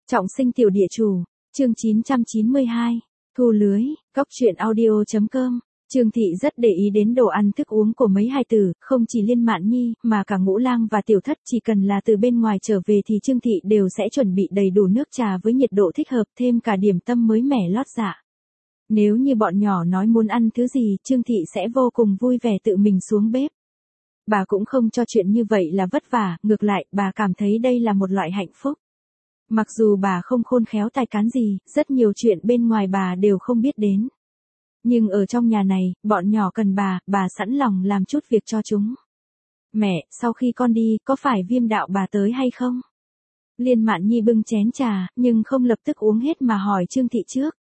Trọng sinh tiểu địa chủ, chương 992, thu lưới, cóc truyện audio.com. Trương Thị rất để ý đến đồ ăn thức uống của mấy hài tử, không chỉ Liên Mạn Nhi, mà cả Ngũ Lang và Tiểu Thất, chỉ cần là từ bên ngoài trở về thì Trương Thị đều sẽ chuẩn bị đầy đủ nước trà với nhiệt độ thích hợp, thêm cả điểm tâm mới mẻ lót dạ. Nếu như bọn nhỏ nói muốn ăn thứ gì, Trương Thị sẽ vô cùng vui vẻ tự mình xuống bếp. Bà cũng không cho chuyện như vậy là vất vả, ngược lại, bà cảm thấy đây là một loại hạnh phúc. Mặc dù bà không khôn khéo tài cán gì, rất nhiều chuyện bên ngoài bà đều không biết đến. Nhưng ở trong nhà này, bọn nhỏ cần bà sẵn lòng làm chút việc cho chúng. Mẹ, sau khi con đi, có phải Viêm đạo bà tới hay không? Liên Mạn Nhi bưng chén trà, nhưng không lập tức uống hết mà hỏi Trương Thị trước.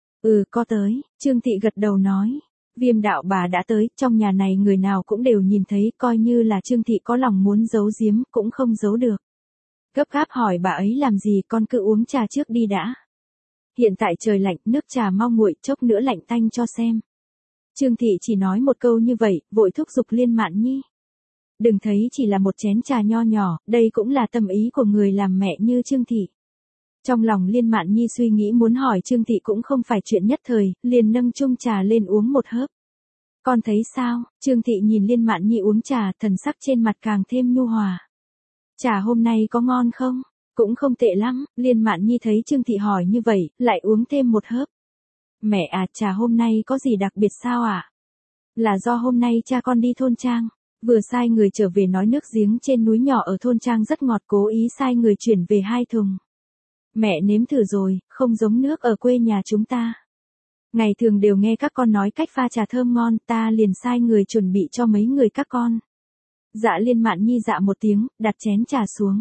Có tới, Trương Thị gật đầu nói. Viêm đạo bà đã tới, trong nhà này người nào cũng đều nhìn thấy, coi như là Trương Thị có lòng muốn giấu giếm, cũng không giấu được. Gấp gáp hỏi bà ấy làm gì, con cứ uống trà trước đi đã. Hiện tại trời lạnh, nước trà mau nguội, chốc nữa lạnh tanh cho xem. Trương Thị chỉ nói một câu như vậy, vội thúc giục Liên Mạn Nhi. Đừng thấy chỉ là một chén trà nho nhỏ, đây cũng là tâm ý của người làm mẹ như Trương Thị. Trong lòng Liên Mạn Nhi suy nghĩ muốn hỏi Trương Thị cũng không phải chuyện nhất thời, liền nâng chung trà lên uống một hớp. Con thấy sao? Trương Thị nhìn Liên Mạn Nhi uống trà, thần sắc trên mặt càng thêm nhu hòa. Trà hôm nay có ngon không? Cũng không tệ lắm, Liên Mạn Nhi thấy Trương Thị hỏi như vậy, lại uống thêm một hớp. Mẹ à, trà hôm nay có gì đặc biệt sao ạ? Là do hôm nay cha con đi thôn trang, vừa sai người trở về nói nước giếng trên núi nhỏ ở thôn trang rất ngọt, cố ý sai người chuyển về 2 thùng. Mẹ nếm thử rồi, không giống nước ở quê nhà chúng ta. Ngày thường đều nghe các con nói cách pha trà thơm ngon, ta liền sai người chuẩn bị cho mấy người các con. Dạ Liên Mạn Nhi dạ một tiếng, đặt chén trà xuống.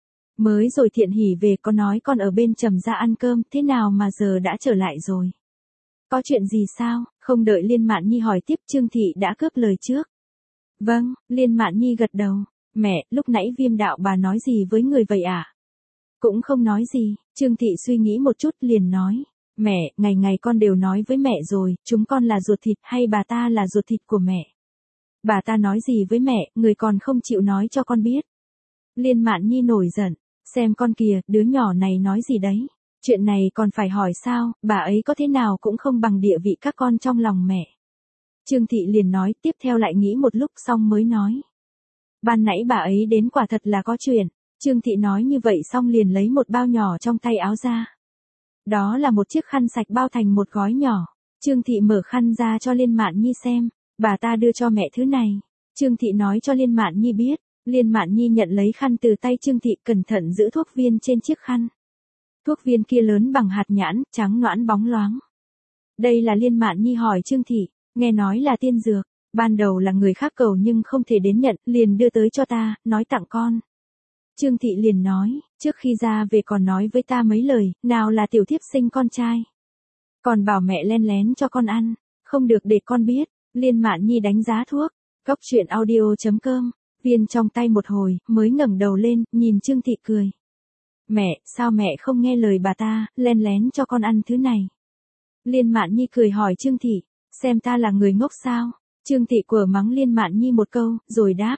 Mới rồi Thiện Hỉ về có nói con ở bên Trầm gia ăn cơm, thế nào mà giờ đã trở lại rồi? Có chuyện gì sao? Không đợi Liên Mạn Nhi hỏi tiếp, Trương Thị đã cướp lời trước. Vâng, Liên Mạn Nhi gật đầu. Mẹ, lúc nãy Viêm đạo bà nói gì với người vậy ạ? Cũng không nói gì, Trương Thị suy nghĩ một chút liền nói. Mẹ, ngày ngày con đều nói với mẹ rồi, chúng con là ruột thịt hay bà ta là ruột thịt của mẹ. Bà ta nói gì với mẹ, người còn không chịu nói cho con biết. Liên Mạn Nhi nổi giận, xem con kìa, đứa nhỏ này nói gì đấy. Chuyện này còn phải hỏi sao, bà ấy có thế nào cũng không bằng địa vị các con trong lòng mẹ. Trương Thị liền nói, tiếp theo lại nghĩ một lúc xong mới nói. Ban nãy bà ấy đến quả thật là có chuyện. Trương Thị nói như vậy xong liền lấy một bao nhỏ trong tay áo ra. Đó là một chiếc khăn sạch bao thành một gói nhỏ. Trương Thị mở khăn ra cho Liên Mạn Nhi xem. Bà ta đưa cho mẹ thứ này. Trương Thị nói cho Liên Mạn Nhi biết. Liên Mạn Nhi nhận lấy khăn từ tay Trương Thị, cẩn thận giữ thuốc viên trên chiếc khăn. Thuốc viên kia lớn bằng hạt nhãn, trắng nõn bóng loáng. Đây là Liên Mạn Nhi hỏi Trương Thị, nghe nói là tiên dược. Ban đầu là người khác cầu nhưng không thể đến nhận, liền đưa tới cho ta, nói tặng con. Trương Thị liền nói, trước khi ra về còn nói với ta mấy lời, nào là tiểu thiếp sinh con trai. Còn bảo mẹ len lén cho con ăn, không được để con biết. Liên Mạn Nhi đánh giá thuốc, cóc truyện audio.com, viên trong tay một hồi, mới ngẩng đầu lên, nhìn Trương Thị cười. Mẹ, sao mẹ không nghe lời bà ta, len lén cho con ăn thứ này? Liên Mạn Nhi cười hỏi Trương Thị, xem ta là người ngốc sao? Trương Thị quở mắng Liên Mạn Nhi một câu, rồi đáp.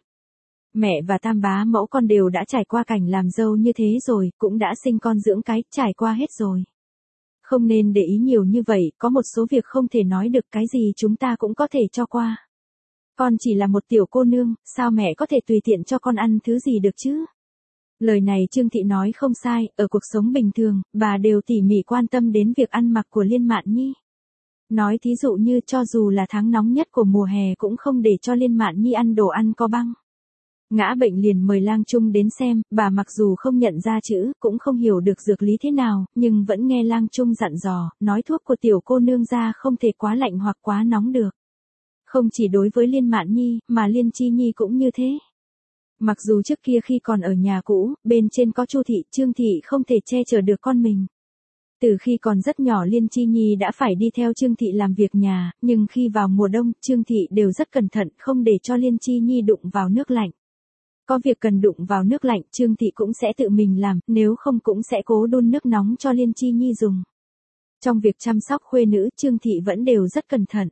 Mẹ và tam bá mẫu con đều đã trải qua cảnh làm dâu như thế rồi, cũng đã sinh con dưỡng cái, trải qua hết rồi. Không nên để ý nhiều như vậy, có một số việc không thể nói được, cái gì chúng ta cũng có thể cho qua. Con chỉ là một tiểu cô nương, sao mẹ có thể tùy tiện cho con ăn thứ gì được chứ? Lời này Trương Thị nói không sai, ở cuộc sống bình thường, bà đều tỉ mỉ quan tâm đến việc ăn mặc của Liên Mạn Nhi. Nói thí dụ như cho dù là tháng nóng nhất của mùa hè cũng không để cho Liên Mạn Nhi ăn đồ ăn có băng. Ngã bệnh liền mời Lang Trung đến xem, bà mặc dù không nhận ra chữ, cũng không hiểu được dược lý thế nào, nhưng vẫn nghe Lang Trung dặn dò, nói thuốc của tiểu cô nương ra không thể quá lạnh hoặc quá nóng được. Không chỉ đối với Liên Mạn Nhi, mà Liên Chi Nhi cũng như thế. Mặc dù trước kia khi còn ở nhà cũ, bên trên có Chu Thị, Trương Thị không thể che chở được con mình. Từ khi còn rất nhỏ Liên Chi Nhi đã phải đi theo Trương Thị làm việc nhà, nhưng khi vào mùa đông, Trương Thị đều rất cẩn thận, không để cho Liên Chi Nhi đụng vào nước lạnh. Có việc cần đụng vào nước lạnh, Trương Thị cũng sẽ tự mình làm, nếu không cũng sẽ cố đun nước nóng cho Liên Chi Nhi dùng. Trong việc chăm sóc khuê nữ, Trương Thị vẫn đều rất cẩn thận.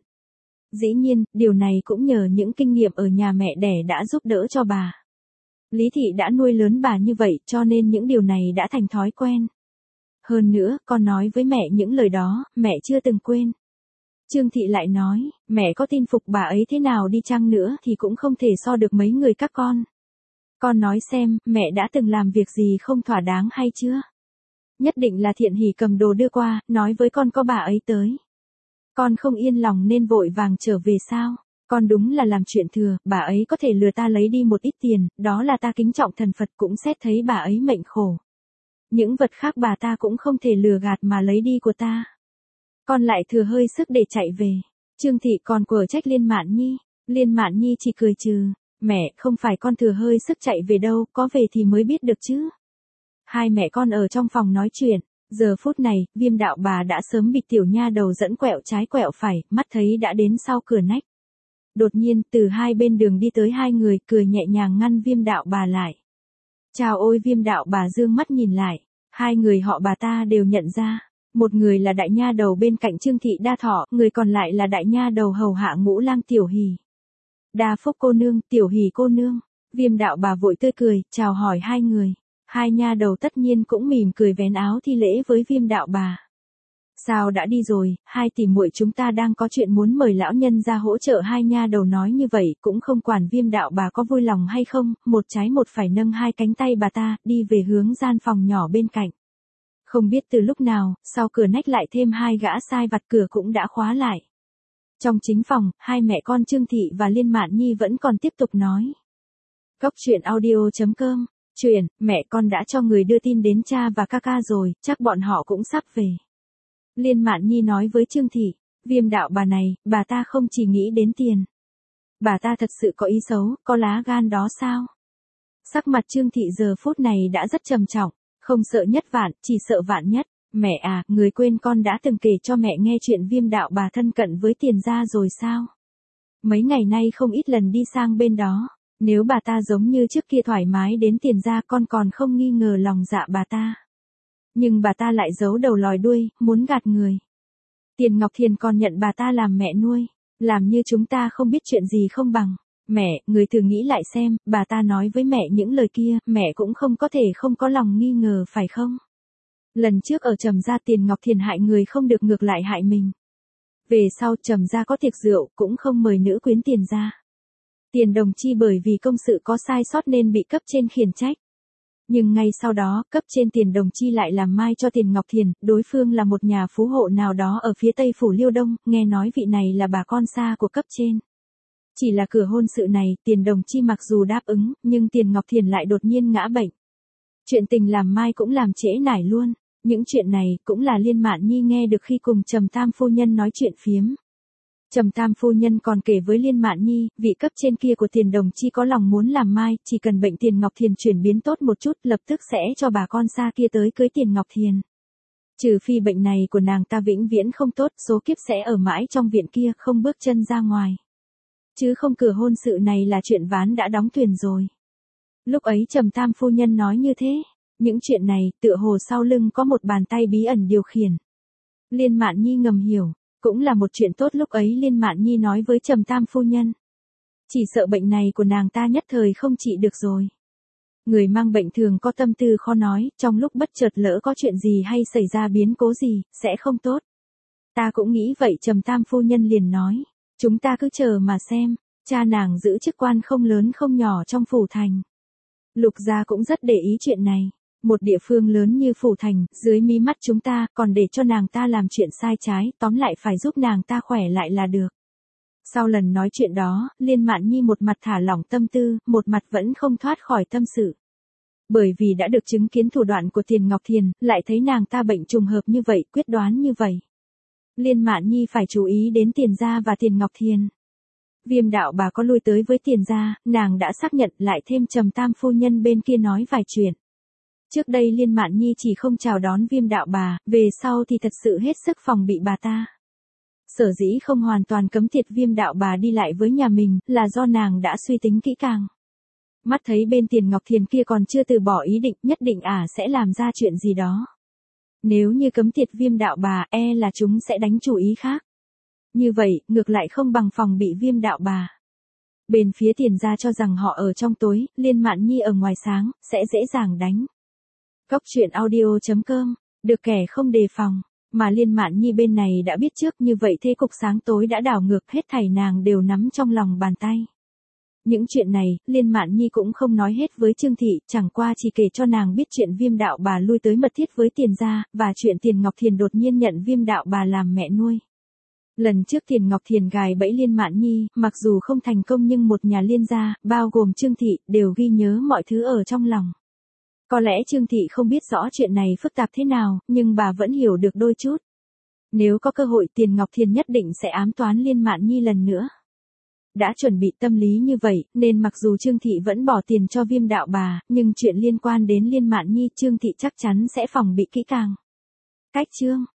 Dĩ nhiên, điều này cũng nhờ những kinh nghiệm ở nhà mẹ đẻ đã giúp đỡ cho bà. Lý Thị đã nuôi lớn bà như vậy, cho nên những điều này đã thành thói quen. Hơn nữa, con nói với mẹ những lời đó, mẹ chưa từng quên. Trương Thị lại nói, mẹ có tin phục bà ấy thế nào đi chăng nữa thì cũng không thể so được mấy người các con. Con nói xem, mẹ đã từng làm việc gì không thỏa đáng hay chưa? Nhất định là Thiện Hỷ cầm đồ đưa qua, nói với con có bà ấy tới. Con không yên lòng nên vội vàng trở về sao? Con đúng là làm chuyện thừa, bà ấy có thể lừa ta lấy đi một ít tiền, đó là ta kính trọng thần Phật cũng xét thấy bà ấy mệnh khổ. Những vật khác bà ta cũng không thể lừa gạt mà lấy đi của ta. Con lại thừa hơi sức để chạy về. Trương Thị còn quở trách Liên Mạn Nhi. Liên Mạn Nhi chỉ cười trừ. Mẹ, không phải con thừa hơi sức chạy về đâu, có về thì mới biết được chứ. Hai mẹ con ở trong phòng nói chuyện. Giờ phút này, Viêm Đạo Bà đã sớm bị tiểu nha đầu dẫn quẹo trái quẹo phải, mắt thấy đã đến sau cửa nách. Đột nhiên, từ hai bên đường đi tới hai người, cười nhẹ nhàng ngăn Viêm Đạo Bà lại. Chào ôi, Viêm Đạo Bà dương mắt nhìn lại. Hai người họ bà ta đều nhận ra. Một người là đại nha đầu bên cạnh Trương Thị Đa Thọ, người còn lại là đại nha đầu hầu hạ Ngũ Lang Tiểu Hỷ. Đa Phúc cô nương, Tiểu Hỷ cô nương. Viêm Đạo Bà vội tươi cười, chào hỏi hai người. Hai nha đầu tất nhiên cũng mỉm cười vén áo thi lễ với Viêm Đạo Bà. Sao đã đi rồi, hai tỷ muội chúng ta đang có chuyện muốn mời lão nhân ra hỗ trợ. Hai nha đầu nói như vậy cũng không quản Viêm Đạo Bà có vui lòng hay không, một trái một phải nâng hai cánh tay bà ta, đi về hướng gian phòng nhỏ bên cạnh. Không biết từ lúc nào, sau cửa nách lại thêm hai gã sai vặt, cửa cũng đã khóa lại. Trong chính phòng, hai mẹ con Trương Thị và Liên Mạn Nhi vẫn còn tiếp tục nói. Góc truyện audio.com. Chuyện, mẹ con đã cho người đưa tin đến cha và ca ca rồi, chắc bọn họ cũng sắp về. Liên Mạn Nhi nói với Trương Thị, Viêm Đạo Bà này, bà ta không chỉ nghĩ đến tiền. Bà ta thật sự có ý xấu, có lá gan đó sao? Sắc mặt Trương Thị giờ phút này đã rất trầm trọng, không sợ nhất vạn, chỉ sợ vạn nhất. Mẹ à, người quên con đã từng kể cho mẹ nghe chuyện Viêm Đạo Bà thân cận với Tiền gia rồi sao? Mấy ngày nay không ít lần đi sang bên đó. Nếu bà ta giống như trước kia thoải mái đến Tiền gia, con còn không nghi ngờ lòng dạ bà ta. Nhưng bà ta lại giấu đầu lòi đuôi, muốn gạt người. Tiền Ngọc Thiền còn nhận bà ta làm mẹ nuôi, làm như chúng ta không biết chuyện gì không bằng. Mẹ, người thử nghĩ lại xem, bà ta nói với mẹ những lời kia, mẹ cũng không có thể không có lòng nghi ngờ phải không? Lần trước ở Trầm gia Tiền Ngọc Thiền hại người không được ngược lại hại mình. Về sau Trầm gia có tiệc rượu cũng không mời nữ quyến Tiền gia. Tiền Đồng Chi bởi vì công sự có sai sót nên bị cấp trên khiển trách. Nhưng ngay sau đó, cấp trên Tiền Đồng Chi lại làm mai cho Tiền Ngọc Thiền, đối phương là một nhà phú hộ nào đó ở phía tây phủ Liêu Đông, nghe nói vị này là bà con xa của cấp trên. Chỉ là cửa hôn sự này, Tiền Đồng Chi mặc dù đáp ứng, nhưng Tiền Ngọc Thiền lại đột nhiên ngã bệnh. Chuyện tình làm mai cũng làm trễ nải luôn. Những chuyện này cũng là Liên Mạn Nhi nghe được khi cùng Trầm Tam phu nhân nói chuyện phiếm. Trầm Tam phu nhân còn kể với Liên Mạn Nhi, vị cấp trên kia của Tiền Đồng Chi có lòng muốn làm mai, chỉ cần bệnh Tiền Ngọc Thiền chuyển biến tốt một chút, lập tức sẽ cho bà con xa kia tới cưới Tiền Ngọc Thiền. Trừ phi bệnh này của nàng ta vĩnh viễn không tốt, số kiếp sẽ ở mãi trong viện kia, không bước chân ra ngoài. Chứ không, cửa hôn sự này là chuyện ván đã đóng thuyền rồi. Lúc ấy Trầm Tam phu nhân nói như thế, những chuyện này, tựa hồ sau lưng có một bàn tay bí ẩn điều khiển. Liên Mạn Nhi ngầm hiểu, cũng là một chuyện tốt. Lúc ấy Liên Mạn Nhi nói với Trầm Tam phu nhân. Chỉ sợ bệnh này của nàng ta nhất thời không trị được rồi. Người mang bệnh thường có tâm tư khó nói, trong lúc bất chợt lỡ có chuyện gì hay xảy ra biến cố gì, sẽ không tốt. Ta cũng nghĩ vậy. Trầm Tam phu nhân liền nói. Chúng ta cứ chờ mà xem, cha nàng giữ chức quan không lớn không nhỏ trong phủ thành. Lục gia cũng rất để ý chuyện này. Một địa phương lớn như phủ thành, dưới mí mắt chúng ta, còn để cho nàng ta làm chuyện sai trái, tóm lại phải giúp nàng ta khỏe lại là được. Sau lần nói chuyện đó, Liên Mạn Nhi một mặt thả lỏng tâm tư, một mặt vẫn không thoát khỏi tâm sự. Bởi vì đã được chứng kiến thủ đoạn của Tiền Ngọc Thiền, lại thấy nàng ta bệnh trùng hợp như vậy, quyết đoán như vậy. Liên Mạn Nhi phải chú ý đến Tiền gia và Tiền Ngọc Thiền. Viêm Đạo Bà có lui tới với Tiền gia, nàng đã xác nhận, lại thêm Trầm Tam phu nhân bên kia nói vài chuyện. Trước đây Liên Mạn Nhi chỉ không chào đón Viêm Đạo Bà, về sau thì thật sự hết sức phòng bị bà ta. Sở dĩ không hoàn toàn cấm tiệt Viêm Đạo Bà đi lại với nhà mình, là do nàng đã suy tính kỹ càng. Mắt thấy bên Tiền Ngọc Thiền kia còn chưa từ bỏ ý định, nhất định sẽ làm ra chuyện gì đó. Nếu như cấm tiệt Viêm Đạo Bà, là chúng sẽ đánh chủ ý khác. Như vậy, ngược lại không bằng phòng bị Viêm Đạo Bà. Bên phía Tiền gia cho rằng họ ở trong tối, Liên Mạn Nhi ở ngoài sáng, sẽ dễ dàng đánh. Góc truyện audio.com. Được kẻ không đề phòng, mà Liên Mạn Nhi bên này đã biết trước, như vậy thế cục sáng tối đã đảo ngược, hết thảy nàng đều nắm trong lòng bàn tay. Những chuyện này, Liên Mạn Nhi cũng không nói hết với Trương Thị, chẳng qua chỉ kể cho nàng biết chuyện Viêm đạo bà lui tới mật thiết với Tiền gia, và chuyện Tiền Ngọc Thiền đột nhiên nhận Viêm đạo bà làm mẹ nuôi. Lần trước Tiền Ngọc Thiền gài bẫy Liên Mạn Nhi, mặc dù không thành công nhưng một nhà Liên gia, bao gồm Trương Thị, đều ghi nhớ mọi thứ ở trong lòng. Có lẽ Trương Thị không biết rõ chuyện này phức tạp thế nào, nhưng bà vẫn hiểu được đôi chút. Nếu có cơ hội, Tiền Ngọc Thiền nhất định sẽ ám toán Liên Mạn Nhi lần nữa. Đã chuẩn bị tâm lý như vậy, nên mặc dù Trương Thị vẫn bỏ tiền cho Viêm đạo bà, nhưng chuyện liên quan đến Liên Mạn Nhi, Trương Thị chắc chắn sẽ phòng bị kỹ càng. Cách chương